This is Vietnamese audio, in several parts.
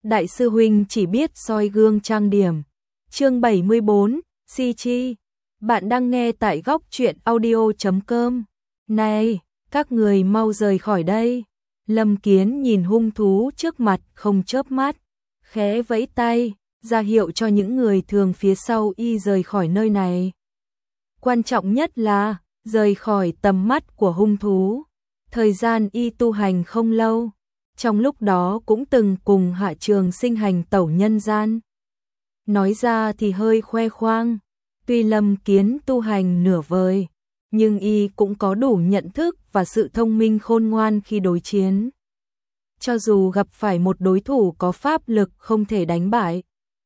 đại sư huynh chỉ biết soi gương trang điểm. Chương 74, Si Chi. Bạn đang nghe tại góc truyện audio.com. Này, các người mau rời khỏi đây. Lâm Kiến nhìn hung thú trước mặt không chớp mắt, khẽ vẫy tay, ra hiệu cho những người thường phía sau y rời khỏi nơi này. Quan trọng nhất là rời khỏi tầm mắt của hung thú. Thời gian y tu hành không lâu, trong lúc đó cũng từng cùng Hạ Trường Sinh hành tẩu nhân gian. Nói ra thì hơi khoe khoang, tuy Lâm Kiến tu hành nửa vời, nhưng y cũng có đủ nhận thức và sự thông minh khôn ngoan khi đối chiến. Cho dù gặp phải một đối thủ có pháp lực không thể đánh bại,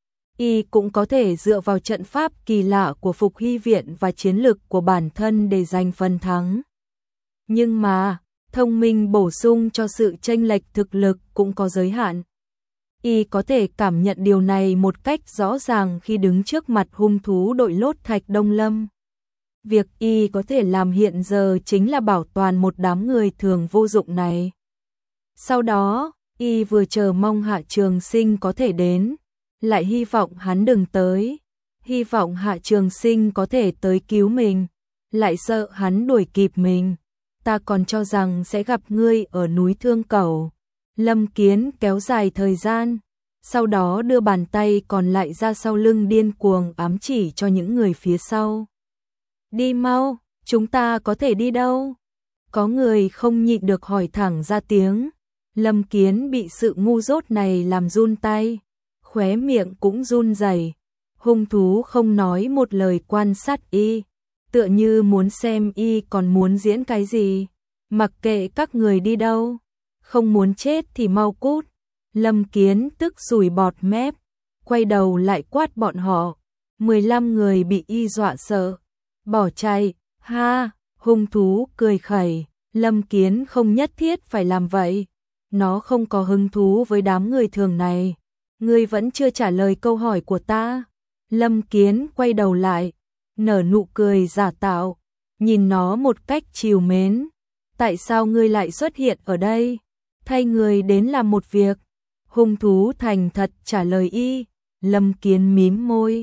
y cũng có thể dựa vào trận pháp kỳ lạ của Phục Hy Viện và chiến lực của bản thân để giành phần thắng. Nhưng mà, thông minh bổ sung cho sự chênh lệch thực lực cũng có giới hạn. Y có thể cảm nhận điều này một cách rõ ràng khi đứng trước mặt hung thú đội lốt thạch Đông Lâm. Việc y có thể làm hiện giờ chính là bảo toàn một đám người thường vô dụng này. Sau đó, y vừa chờ mong Hạ Trường Sinh có thể đến, lại hy vọng hắn đừng tới, hy vọng Hạ Trường Sinh có thể tới cứu mình, lại sợ hắn đuổi kịp mình. Ta còn cho rằng sẽ gặp ngươi ở núi Thương Cẩu. Lâm Kiến kéo dài thời gian, sau đó đưa bàn tay còn lại ra sau lưng điên cuồng ám chỉ cho những người phía sau. Đi mau, chúng ta có thể đi đâu? Có người không nhịn được hỏi thẳng ra tiếng. Lâm Kiến bị sự ngu dốt này làm run tay, khóe miệng cũng run rẩy. Hung thú không nói một lời quan sát y, tựa như muốn xem y còn muốn diễn cái gì. Mặc kệ các người đi đâu, không muốn chết thì mau cút. Lâm Kiến tức sùi bọt mép, quay đầu lại quát bọn họ. 15 người bị y dọa sợ, bỏ chạy. Ha, hung thú cười khẩy. Lâm Kiến không nhất thiết phải làm vậy, nó không có hứng thú với đám người thường này. Ngươi vẫn chưa trả lời câu hỏi của ta. Lâm Kiến quay đầu lại, nở nụ cười giả tạo, nhìn nó một cách trìu mến. Tại sao ngươi lại xuất hiện ở đây? Thay người đến làm một việc. Hung thú thành thật trả lời y. Lâm Kiến mím môi.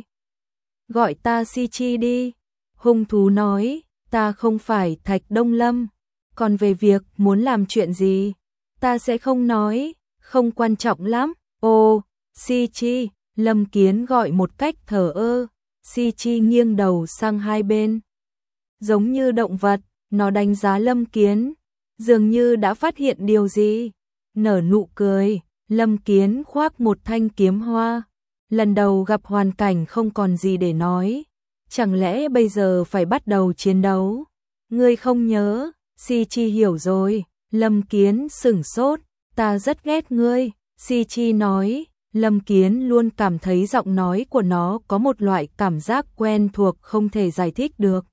Gọi ta Si Chi đi. Hung thú nói, ta không phải Thạch Đông Lâm. Còn về việc muốn làm chuyện gì, ta sẽ không nói, không quan trọng lắm. Ồ, Si Chi, Lâm Kiến gọi một cách thờ ơ. Si Chi nghiêng đầu sang hai bên, giống như động vật, nó đánh giá Lâm Kiến, dường như đã phát hiện điều gì. Nở nụ cười, Lâm Kiến khoác một thanh kiếm hoa. Lần đầu gặp hoàn cảnh không còn gì để nói, chẳng lẽ bây giờ phải bắt đầu chiến đấu? Ngươi không nhớ? Si Chi hiểu rồi. Lâm Kiến sửng sốt, ta rất ghét ngươi. Si Chi nói. Lâm Kiến luôn cảm thấy giọng nói của nó có một loại cảm giác quen thuộc không thể giải thích được.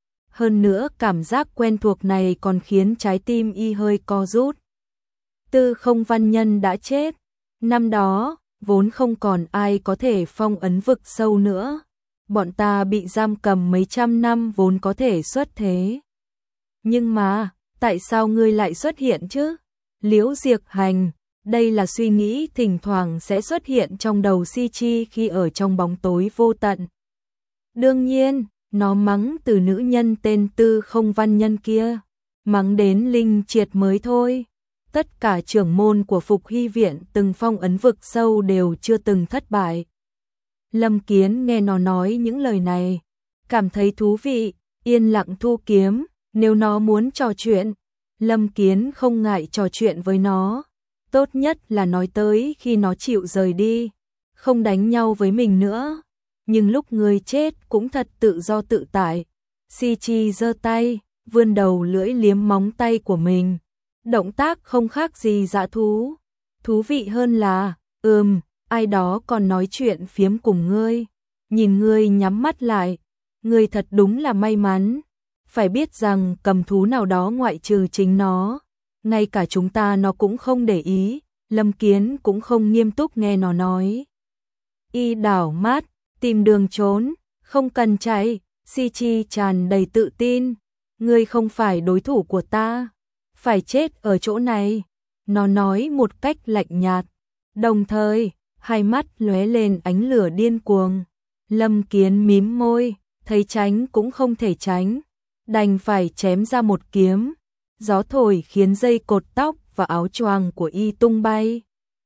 Hơn nữa cảm giác quen thuộc này còn khiến trái tim y hơi co rút. Tư Không Văn Nhân đã chết. Năm đó, vốn không còn ai có thể phong ấn vực sâu nữa. Bọn ta bị giam cầm mấy trăm năm vốn có thể xuất thế. Nhưng mà, tại sao ngươi lại xuất hiện chứ? Liễu Diệp Hành. Đây là suy nghĩ thỉnh thoảng sẽ xuất hiện trong đầu Si Chi khi ở trong bóng tối vô tận. Đương nhiên, nó mắng từ nữ nhân tên Tư Không Văn Nhân kia, mắng đến Linh Triệt mới thôi. Tất cả trưởng môn của Phục Hy Viện từng phong ấn vực sâu đều chưa từng thất bại. Lâm Kiến nghe nó nói những lời này, cảm thấy thú vị, yên lặng thu kiếm. Nếu nó muốn trò chuyện, Lâm Kiến không ngại trò chuyện với nó. Tốt nhất là nói tới khi nó chịu rời đi, không đánh nhau với mình nữa. Nhưng lúc người chết cũng thật tự do tự tại. Si Chi giơ tay, vươn đầu lưỡi liếm móng tay của mình. Động tác không khác gì dã thú. Thú vị hơn là, ai đó còn nói chuyện phiếm cùng ngươi. Nhìn ngươi nhắm mắt lại, ngươi thật đúng là may mắn. Phải biết rằng cầm thú nào đó ngoại trừ chính nó, ngay cả chúng ta nó cũng không để ý. Lâm Kiến cũng không nghiêm túc nghe nó nói. Y đảo mắt, tìm đường trốn, không cần chạy. Si Chi tràn đầy tự tin. Ngươi không phải đối thủ của ta, phải chết ở chỗ này. Nó nói một cách lạnh nhạt. Đồng thời, hai mắt lóe lên ánh lửa điên cuồng. Lâm Kiến mím môi, thấy tránh cũng không thể tránh, đành phải chém ra một kiếm. Gió thổi khiến dây cột tóc và áo choàng của y tung bay.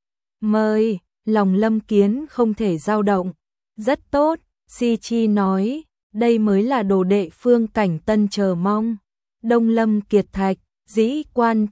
Mời, lòng Lâm Kiến không thể dao động. Rất tốt, Si Chi nói, đây mới là đồ đệ Phương Cảnh Tân chờ mong. Đông Lâm Kiệt Thạch, Dĩ Quan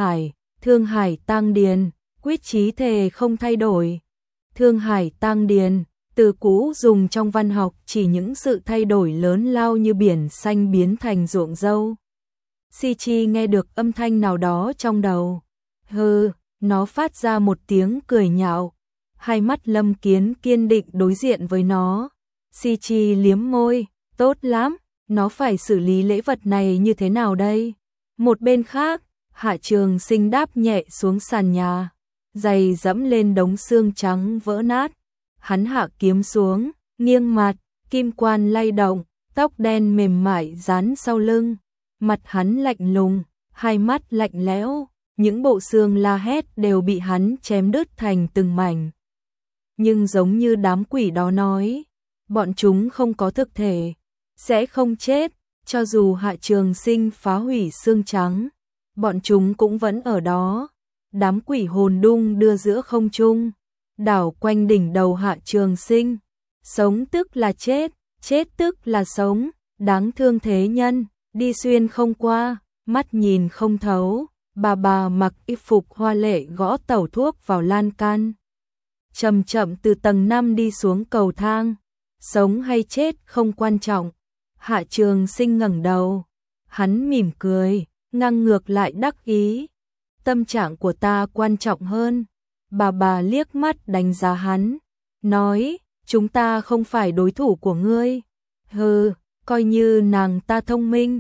Thương Hải Tang Điền, quyết chí thề không thay đổi. Thương Hải Tang Điền, từ cũ dùng trong văn học chỉ những sự thay đổi lớn lao như biển xanh biến thành ruộng dâu. Si Chi nghe được âm thanh nào đó trong đầu. Hừ, nó phát ra một tiếng cười nhạo. Hai mắt Lâm Kiến kiên định đối diện với nó. Si Chi liếm môi, tốt lắm, nó phải xử lý lễ vật này như thế nào đây? Một bên khác, Hạ Trường Sinh đáp nhẹ xuống sàn nhà, giày dẫm lên đống xương trắng vỡ nát. Hắn hạ kiếm xuống, nghiêng mặt, kim quan lay động, tóc đen mềm mại dán sau lưng. Mặt hắn lạnh lùng, hai mắt lạnh lẽo, những bộ xương la hét đều bị hắn chém đứt thành từng mảnh. Nhưng giống như đám quỷ đó nói, bọn chúng không có thực thể, sẽ không chết, cho dù Hạ Trường Sinh phá hủy xương trắng, bọn chúng cũng vẫn ở đó. Đám quỷ hồn đung đưa giữa không trung, đảo quanh đỉnh đầu Hạ Trường Sinh. Sống tức là chết, chết tức là sống, đáng thương thế nhân, đi xuyên không qua, mắt nhìn không thấu. Bà mặc y phục hoa lệ gõ tẩu thuốc vào lan can. Chậm chậm từ tầng 5 đi xuống cầu thang. Sống hay chết không quan trọng. Hạ Trường Sinh ngẩng đầu. Hắn mỉm cười, ngang ngược lại đắc ý. Tâm trạng của ta quan trọng hơn. Bà liếc mắt đánh giá hắn, nói, chúng ta không phải đối thủ của ngươi. Hừ, coi như nàng ta thông minh.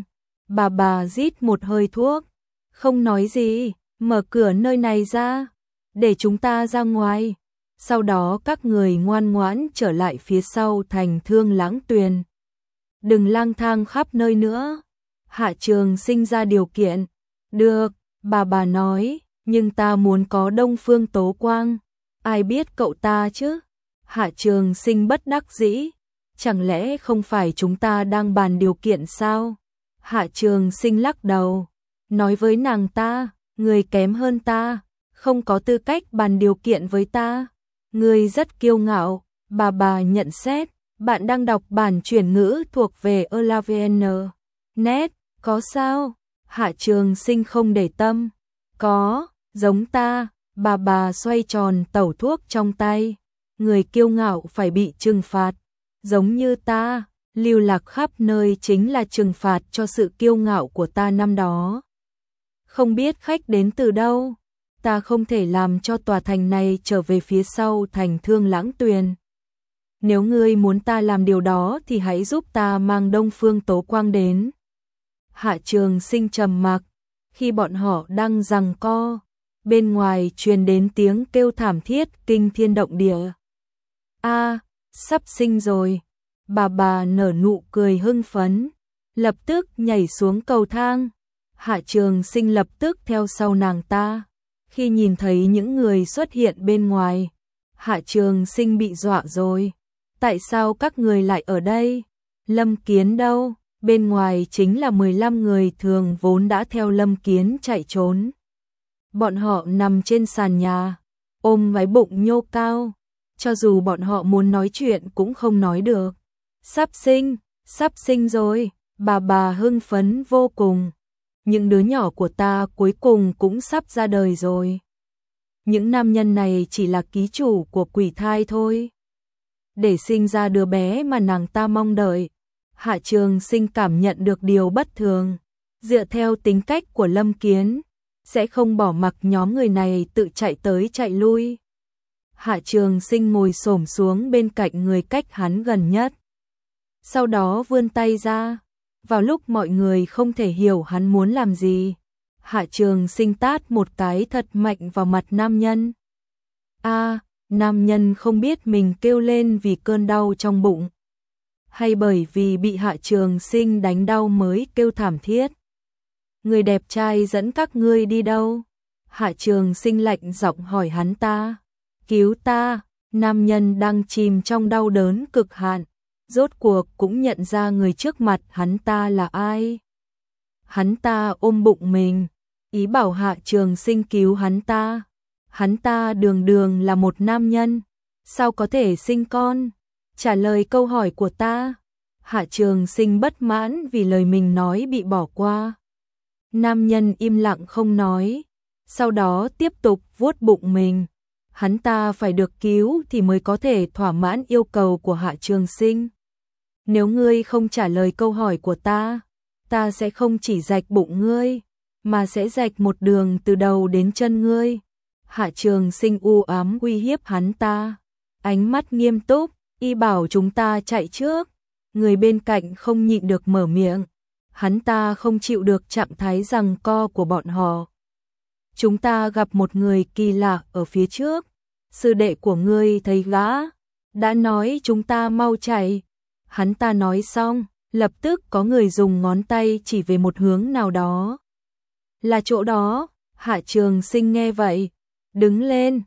Bà rít một hơi thuốc, không nói gì, mở cửa nơi này ra, để chúng ta ra ngoài. Sau đó các người ngoan ngoãn trở lại phía sau thành Thương Lãng Tuyền. Đừng lang thang khắp nơi nữa. Hạ Trường Sinh ra điều kiện. Được, bà nói, nhưng ta muốn có Đông Phương Tố Quang. Ai biết cậu ta chứ? Hạ Trường Sinh bất đắc dĩ. Chẳng lẽ không phải chúng ta đang bàn điều kiện sao? Hạ Trường Sinh lắc đầu. Nói với nàng ta, người kém hơn ta, không có tư cách bàn điều kiện với ta. Người rất kiêu ngạo. Bà nhận xét, bạn đang đọc bản chuyển ngữ thuộc về Elavn. Net, có sao? Hạ Trường Sinh không để tâm. Có, giống ta. Bà xoay tròn tẩu thuốc trong tay. Người kiêu ngạo phải bị trừng phạt. Giống như ta, lưu lạc khắp nơi chính là trừng phạt cho sự kiêu ngạo của ta năm đó. Không biết khách đến từ đâu, ta không thể làm cho tòa thành này trở về phía sau thành Thương Lãng Tuyền. Nếu ngươi muốn ta làm điều đó thì hãy giúp ta mang Đông Phương Tố Quang đến. Hạ Trường Sinh trầm mặc, khi bọn họ đang giằng co, bên ngoài truyền đến tiếng kêu thảm thiết kinh thiên động địa. A, sắp sinh rồi. Bà nở nụ cười hưng phấn, lập tức nhảy xuống cầu thang. Hạ Trường Sinh lập tức theo sau nàng ta. Khi nhìn thấy những người xuất hiện bên ngoài, Hạ Trường Sinh bị dọa rồi. Tại sao các người lại ở đây? Lâm Kiến đâu? Bên ngoài chính là 15 người thường vốn đã theo Lâm Kiến chạy trốn. Bọn họ nằm trên sàn nhà, ôm cái bụng nhô cao. Cho dù bọn họ muốn nói chuyện cũng không nói được. Sắp sinh rồi. Bà hưng phấn vô cùng. Những đứa nhỏ của ta cuối cùng cũng sắp ra đời rồi. Những nam nhân này chỉ là ký chủ của quỷ thai thôi. Để sinh ra đứa bé mà nàng ta mong đợi. Hạ Trường Sinh cảm nhận được điều bất thường. Dựa theo tính cách của Lâm Kiến, sẽ không bỏ mặc nhóm người này tự chạy tới chạy lui. Hạ Trường Sinh ngồi xổm xuống bên cạnh người cách hắn gần nhất. Sau đó vươn tay ra. Vào lúc mọi người không thể hiểu hắn muốn làm gì, Hạ Trường Sinh tát một cái thật mạnh vào mặt nam nhân. Nam nhân không biết mình kêu lên vì cơn đau trong bụng, hay bởi vì bị Hạ Trường Sinh đánh đau mới kêu thảm thiết. Người đẹp trai dẫn các ngươi đi đâu? Hạ Trường Sinh lạnh giọng hỏi hắn ta. cứu ta. Nam nhân đang chìm trong đau đớn cực hạn, rốt cuộc cũng nhận ra người trước mặt hắn ta là ai. Hắn ta ôm bụng mình, ý bảo Hạ Trường Sinh cứu hắn ta. Hắn ta đường đường là một nam nhân, sao có thể sinh con? Trả lời câu hỏi của ta. Hạ Trường Sinh bất mãn vì lời mình nói bị bỏ qua. Nam nhân im lặng không nói, sau đó tiếp tục vuốt bụng mình. Hắn ta phải được cứu thì mới có thể thỏa mãn yêu cầu của Hạ Trường Sinh. Nếu ngươi không trả lời câu hỏi của ta sẽ không chỉ rạch bụng ngươi, mà sẽ rạch một đường từ đầu đến chân ngươi. Hạ Trường Sinh u ám uy hiếp hắn ta, ánh mắt nghiêm túc, y bảo chúng ta chạy trước. Người bên cạnh không nhịn được mở miệng, hắn ta không chịu được trạng thái giằng co của bọn họ. Chúng ta gặp một người kỳ lạ ở phía trước, sư đệ của ngươi thấy gã, đã nói chúng ta mau chạy. Hắn ta nói xong, lập tức có người dùng ngón tay chỉ về một hướng nào đó. Là chỗ đó. Hạ Trường Sinh nghe vậy, đứng lên,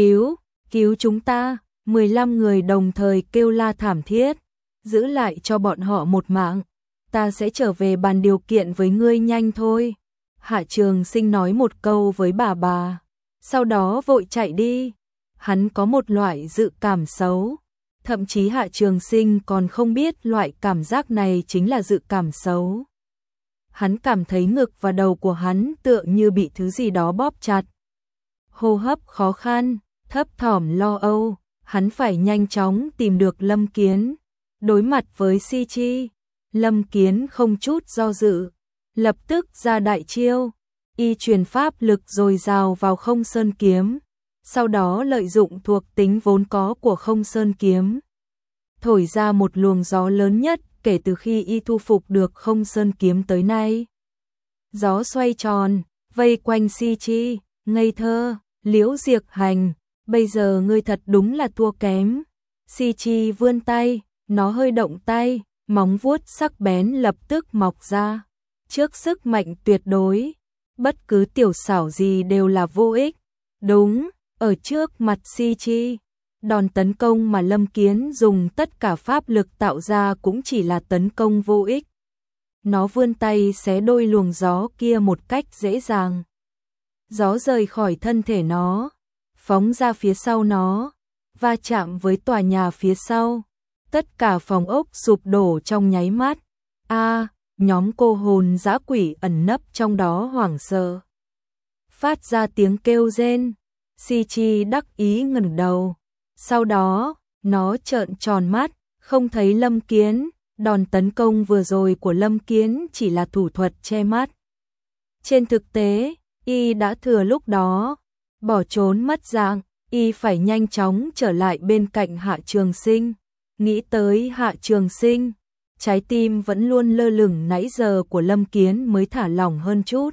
cứu chúng ta. 15 người đồng thời kêu la thảm thiết, giữ lại cho bọn họ một mạng, ta sẽ trở về bàn điều kiện với ngươi nhanh thôi. Hạ Trường Sinh nói một câu với bà, sau đó vội chạy đi. Hắn có một loại dự cảm xấu, thậm chí Hạ Trường Sinh còn không biết loại cảm giác này chính là dự cảm xấu. Hắn cảm thấy ngực và đầu của hắn tựa như bị thứ gì đó bóp chặt. Hô hấp khó khăn, thấp thỏm lo âu, hắn phải nhanh chóng tìm được Lâm Kiến. Đối mặt với Si Chi, Lâm Kiến không chút do dự, lập tức ra đại chiêu, y truyền pháp lực dồi dào vào Không Sơn kiếm, sau đó lợi dụng thuộc tính vốn có của Không Sơn kiếm, thổi ra một luồng gió lớn nhất kể từ khi y thu phục được Không Sơn kiếm tới nay. Gió xoay tròn, vây quanh Si Chi, ngây thơ, Liễu Diệc Hành, bây giờ ngươi thật đúng là thua kém. Si Chi vươn tay, nó hơi động tay, móng vuốt sắc bén lập tức mọc ra. Trước sức mạnh tuyệt đối, bất cứ tiểu xảo gì đều là vô ích. Đúng, ở trước mặt Si Chi, đòn tấn công mà Lâm Kiến dùng tất cả pháp lực tạo ra cũng chỉ là tấn công vô ích. Nó vươn tay xé đôi luồng gió kia một cách dễ dàng. Gió rời khỏi thân thể nó, phóng ra phía sau nó, va chạm với tòa nhà phía sau. Tất cả phòng ốc sụp đổ trong nháy mắt. Nhóm cô hồn dã quỷ ẩn nấp trong đó hoảng sợ, phát ra tiếng kêu rên. Si Chi đắc ý ngẩng đầu, sau đó nó trợn tròn mắt, không thấy Lâm Kiến. Đòn tấn công vừa rồi của Lâm Kiến chỉ là thủ thuật che mắt. Trên thực tế, y đã thừa lúc đó bỏ trốn mất dạng, y phải nhanh chóng trở lại bên cạnh Hạ Trường Sinh. Nghĩ tới Hạ Trường Sinh, trái tim vẫn luôn lơ lửng nãy giờ của Lâm Kiến mới thả lỏng hơn chút.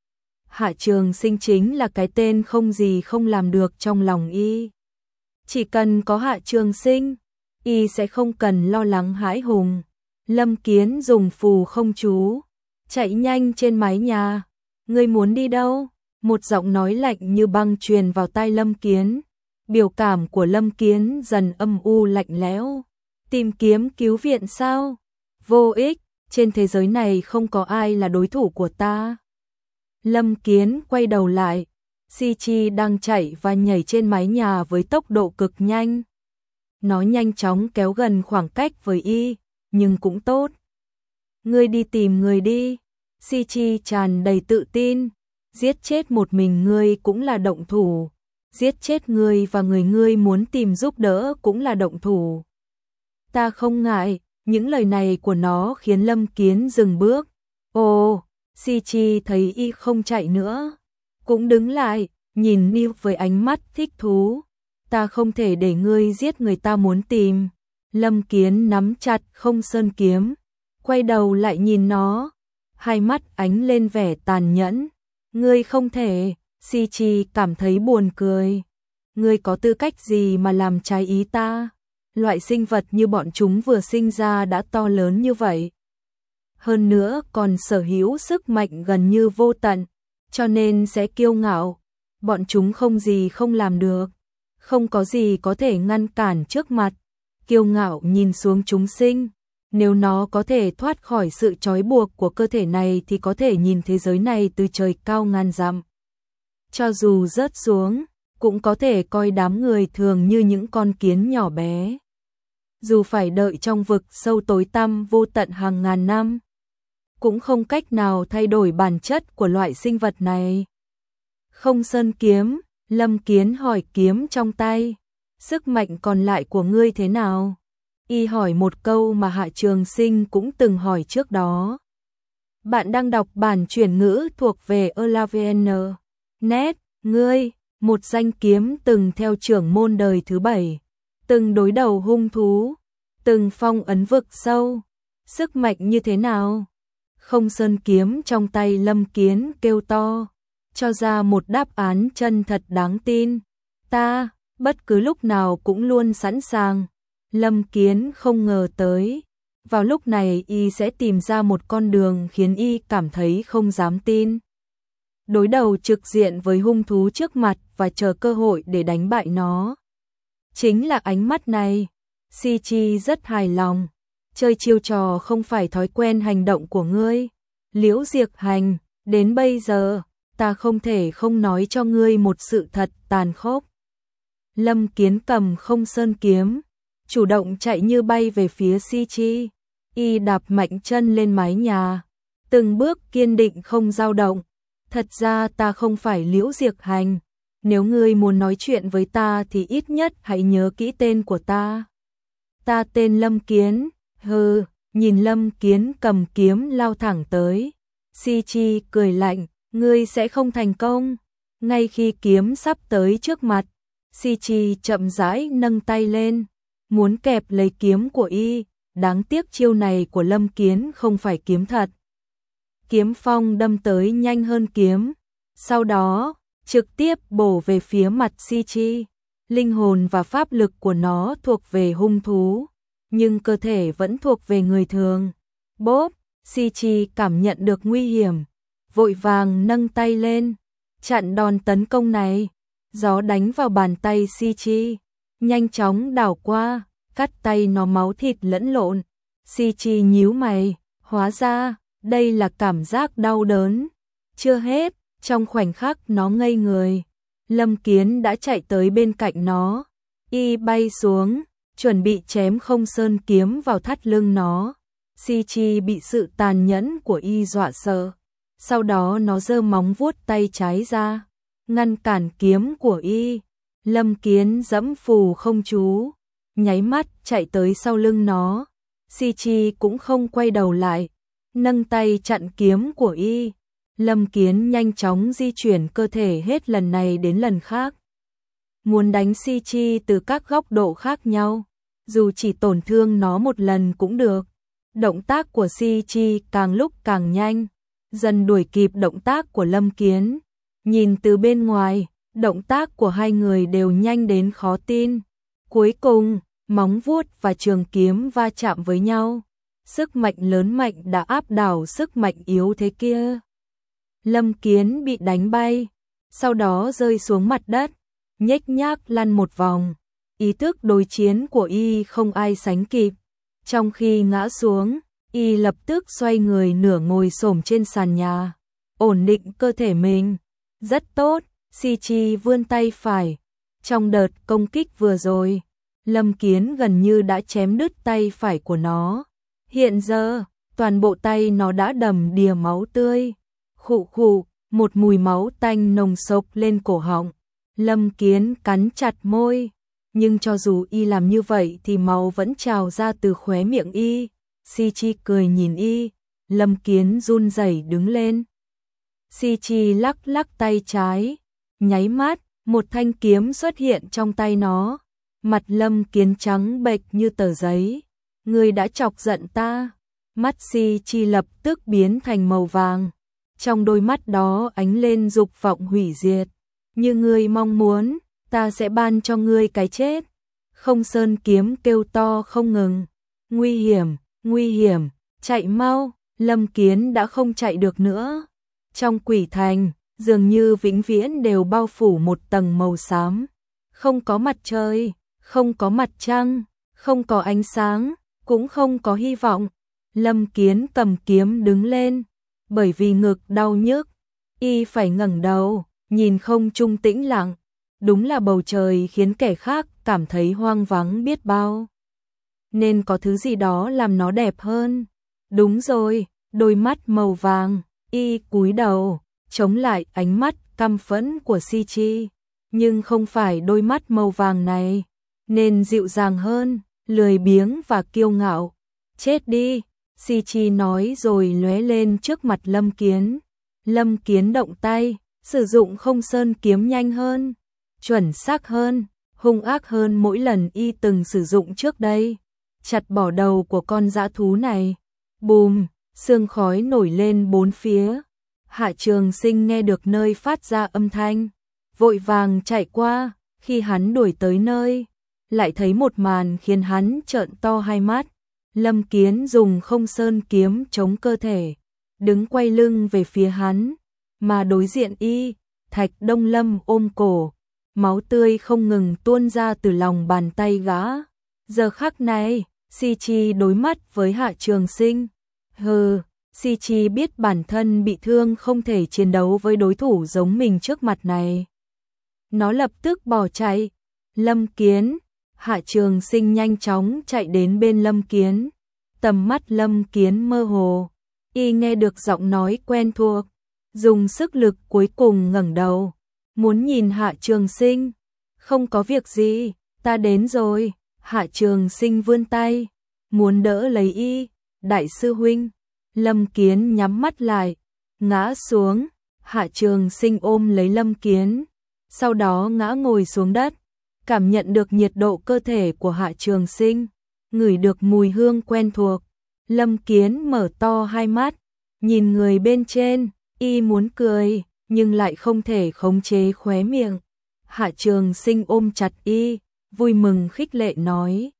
Hạ Trường Sinh chính là cái tên không gì không làm được trong lòng y. Chỉ cần có Hạ Trường Sinh, y sẽ không cần lo lắng hãi hùng. Lâm Kiến dùng phù không chú, chạy nhanh trên mái nhà. Ngươi muốn đi đâu? Một giọng nói lạnh như băng truyền vào tai Lâm Kiến. Biểu cảm của Lâm Kiến dần âm u lạnh lẽo. Tìm kiếm cứu viện sao? Vô ích, trên thế giới này không có ai là đối thủ của ta. Lâm Kiến quay đầu lại, Si Chi đang chạy và nhảy trên mái nhà với tốc độ cực nhanh. Nó nhanh chóng kéo gần khoảng cách với y, nhưng cũng tốt. Ngươi đi tìm người đi. Si Chi tràn đầy tự tin. Giết chết một mình ngươi cũng là động thủ. Giết chết ngươi và người ngươi muốn tìm giúp đỡ cũng là động thủ. Ta không ngại. Những lời này của nó khiến Lâm Kiến dừng bước. Ồ, Si Chi thấy y không chạy nữa, cũng đứng lại, nhìn Niu với ánh mắt thích thú. Ta không thể để ngươi giết người ta muốn tìm. Lâm Kiến nắm chặt Không Sơn kiếm, quay đầu lại nhìn nó, hai mắt ánh lên vẻ tàn nhẫn. Ngươi không thể. Si Chi cảm thấy buồn cười. Ngươi có tư cách gì mà làm trái ý ta? Loại sinh vật như bọn chúng vừa sinh ra đã to lớn như vậy. Hơn nữa còn sở hữu sức mạnh gần như vô tận, cho nên sẽ kiêu ngạo. Bọn chúng không gì không làm được. không có gì có thể ngăn cản trước mặt, kiêu ngạo nhìn xuống chúng sinh. Nếu nó có thể thoát khỏi sự trói buộc của cơ thể này thì có thể nhìn thế giới này từ trời cao ngàn dặm. Cho dù rớt xuống, cũng có thể coi đám người thường như những con kiến nhỏ bé. Dù phải đợi trong vực sâu tối tăm vô tận hàng ngàn năm, cũng không cách nào thay đổi bản chất của loại sinh vật này. Không sơn kiếm, Lâm Kiến hỏi kiếm trong tay, sức mạnh còn lại của ngươi thế nào? Y hỏi một câu mà Hạ Trường Sinh cũng từng hỏi trước đó. Bạn đang đọc bản chuyển ngữ thuộc về Elavn. Net, ngươi, một danh kiếm từng theo trưởng môn đời thứ 7, từng đối đầu hung thú, từng phong ấn vực sâu. Sức mạnh như thế nào? Không sơn kiếm trong tay Lâm Kiến kêu to, cho ra một đáp án chân thật đáng tin. Ta, bất cứ lúc nào cũng luôn sẵn sàng. Lâm Kiến không ngờ tới, vào lúc này y sẽ tìm ra một con đường khiến y cảm thấy không dám tin. Đối đầu trực diện với hung thú trước mặt và chờ cơ hội để đánh bại nó. Chính là ánh mắt này. Si Chi rất hài lòng. Chơi chiêu trò không phải thói quen hành động của ngươi. Liễu Diệp Hành, đến bây giờ, ta không thể không nói cho ngươi một sự thật tàn khốc. Lâm Kiến cầm không sơn kiếm, chủ động chạy như bay về phía Si Chi. Y đạp mạnh chân lên mái nhà, từng bước kiên định không dao động. Thật ra ta không phải Liễu Diệp Hành, nếu ngươi muốn nói chuyện với ta thì ít nhất hãy nhớ kỹ tên của ta. Ta tên Lâm Kiến. Hừ, nhìn Lâm Kiến cầm kiếm lao thẳng tới. Si Chi cười lạnh, ngươi sẽ không thành công. Ngay khi kiếm sắp tới trước mặt, Si Chi chậm rãi nâng tay lên, muốn kẹp lấy kiếm của y. Đáng tiếc chiêu này của Lâm Kiến không phải kiếm thật. Kiếm phong đâm tới nhanh hơn kiếm, sau đó trực tiếp bổ về phía mặt Si Chi. Linh hồn và pháp lực của nó thuộc về hung thú, nhưng cơ thể vẫn thuộc về người thường. Bốp, Si Chi cảm nhận được nguy hiểm, vội vàng nâng tay lên, chặn đòn tấn công này. Gió đánh vào bàn tay Si Chi, nhanh chóng đảo qua, cắt tay nó máu thịt lẫn lộn. Si Chi nhíu mày, hóa ra đây là cảm giác đau đớn. Chưa hết, trong khoảnh khắc nó ngây người, Lâm Kiến đã chạy tới bên cạnh nó. Y bay xuống, chuẩn bị chém không sơn kiếm vào thắt lưng nó. Si Chi bị sự tàn nhẫn của y dọa sợ. Sau đó nó giơ móng vuốt tay trái ra, ngăn cản kiếm của y. Lâm Kiến dẫm phù không chú, nháy mắt chạy tới sau lưng nó. Si Chi cũng không quay đầu lại, nâng tay chặn kiếm của y. Lâm Kiến nhanh chóng di chuyển cơ thể hết lần này đến lần khác, muốn đánh Si Chi từ các góc độ khác nhau, dù chỉ tổn thương nó một lần cũng được. Động tác của Si Chi càng lúc càng nhanh, dần đuổi kịp động tác của Lâm Kiến. Nhìn từ bên ngoài, động tác của hai người đều nhanh đến khó tin. Cuối cùng, móng vuốt và trường kiếm va chạm với nhau. Sức mạnh lớn mạnh đã áp đảo sức mạnh yếu thế kia. Lâm Kiến bị đánh bay, sau đó rơi xuống mặt đất, nhếch nhác lăn một vòng. Ý thức đối chiến của y không ai sánh kịp. Trong khi ngã xuống, y lập tức xoay người nửa ngồi xổm trên sàn nhà, ổn định cơ thể mình. Rất tốt, Si Chi vươn tay phải. Trong đợt công kích vừa rồi, Lâm Kiến gần như đã chém đứt tay phải của nó. Hiện giờ, toàn bộ tay nó đã đầm đìa máu tươi. Khụ khụ, một mùi máu tanh nồng sộc lên cổ họng. Lâm Kiến cắn chặt môi, nhưng cho dù y làm như vậy thì máu vẫn trào ra từ khóe miệng y. Si Chi cười nhìn y, Lâm Kiến run rẩy đứng lên. Si Chi lắc lắc tay trái, nháy mắt, một thanh kiếm xuất hiện trong tay nó. Mặt Lâm Kiến trắng bệch như tờ giấy. Ngươi đã chọc giận ta. Mắt Si Chi lập tức biến thành màu vàng. Trong đôi mắt đó ánh lên dục vọng hủy diệt. Như ngươi mong muốn, ta sẽ ban cho ngươi cái chết. Không sơn kiếm kêu to không ngừng. Nguy hiểm, nguy hiểm, chạy mau. Lâm Kiến đã không chạy được nữa. Trong quỷ thành, dường như vĩnh viễn đều bao phủ một tầng màu xám. không có mặt trời, không có mặt trăng, không có ánh sáng, cũng không có hy vọng. Lâm Kiến cầm kiếm đứng lên, bởi vì ngực đau nhức, y phải ngẩng đầu, nhìn không trung tĩnh lặng. Đúng là bầu trời khiến kẻ khác cảm thấy hoang vắng biết bao. Nên có thứ gì đó làm nó đẹp hơn. Đúng rồi, đôi mắt màu vàng, y cúi đầu, chống lại ánh mắt căm phẫn của Si Chi. Nhưng không phải đôi mắt màu vàng này, nên dịu dàng hơn, lười biếng và kiêu ngạo. Chết đi, Si Chi nói rồi lóe lên trước mặt Lâm Kiến. Lâm Kiến động tay, sử dụng không sơn kiếm nhanh hơn, chuẩn xác hơn, hung ác hơn mỗi lần y từng sử dụng trước đây. Chặt bỏ đầu của con dã thú này. Bùm, sương khói nổi lên bốn phía. Hạ Trường Sinh nghe được nơi phát ra âm thanh, vội vàng chạy qua. Khi hắn đuổi tới nơi, lại thấy một màn khiến hắn trợn to hai mắt. Lâm Kiến dùng không sơn kiếm chống cơ thể, đứng quay lưng về phía hắn, mà đối diện y, Thạch Đông Lâm ôm cổ, máu tươi không ngừng tuôn ra từ lòng bàn tay gã. Giờ khắc này, Si Chi đối mắt với Hạ Trường Sinh. Hừ, Si Chi biết bản thân bị thương không thể chiến đấu với đối thủ giống mình trước mặt này. Nó lập tức bỏ chạy. Lâm Kiến, Hạ Trường Sinh nhanh chóng chạy đến bên Lâm Kiến. Tầm mắt Lâm Kiến mơ hồ, y nghe được giọng nói quen thuộc, dùng sức lực cuối cùng ngẩng đầu, muốn nhìn Hạ Trường Sinh. Không có việc gì, ta đến rồi. Hạ Trường Sinh vươn tay, muốn đỡ lấy y. Đại sư huynh. Lâm Kiến nhắm mắt lại, ngã xuống. Hạ Trường Sinh ôm lấy Lâm Kiến, sau đó ngã ngồi xuống đất, cảm nhận được nhiệt độ cơ thể của Hạ Trường Sinh, ngửi được mùi hương quen thuộc. Lâm Kiến mở to hai mắt, nhìn người bên trên, y muốn cười, nhưng lại không thể khống chế khóe miệng. Hạ Trường Sinh ôm chặt y, vui mừng khích lệ nói: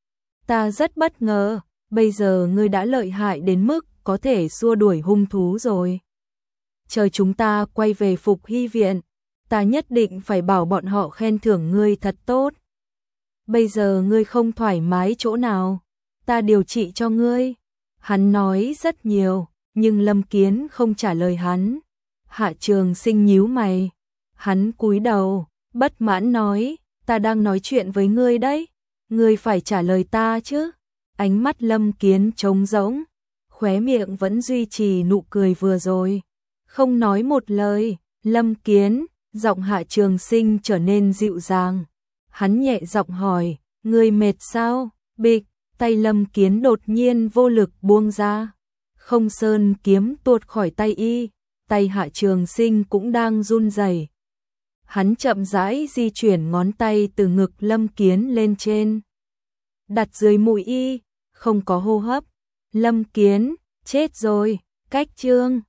ta rất bất ngờ, bây giờ ngươi đã lợi hại đến mức có thể xua đuổi hung thú rồi. Chờ chúng ta quay về Phục Hy viện, ta nhất định phải bảo bọn họ khen thưởng ngươi thật tốt. Bây giờ ngươi không thoải mái chỗ nào, ta điều trị cho ngươi. Hắn nói rất nhiều, nhưng Lâm Kiến không trả lời hắn. Hạ Trường Sinh nhíu mày, hắn cúi đầu, bất mãn nói: ta đang nói chuyện với ngươi đấy, ngươi phải trả lời ta chứ. Ánh mắt Lâm Kiến trống rỗng, khóe miệng vẫn duy trì nụ cười vừa rồi, không nói một lời. Lâm Kiến, giọng Hạ Trường Sinh trở nên dịu dàng. Hắn nhẹ giọng hỏi: ngươi mệt sao? Bịch, tay Lâm Kiến đột nhiên vô lực buông ra. Không sơn kiếm tuột khỏi tay y, tay Hạ Trường Sinh cũng đang run rẩy. Hắn chậm rãi di chuyển ngón tay từ ngực Lâm Kiến lên trên, đặt dưới mũi y, không có hô hấp. Lâm Kiến, chết rồi. Cách chương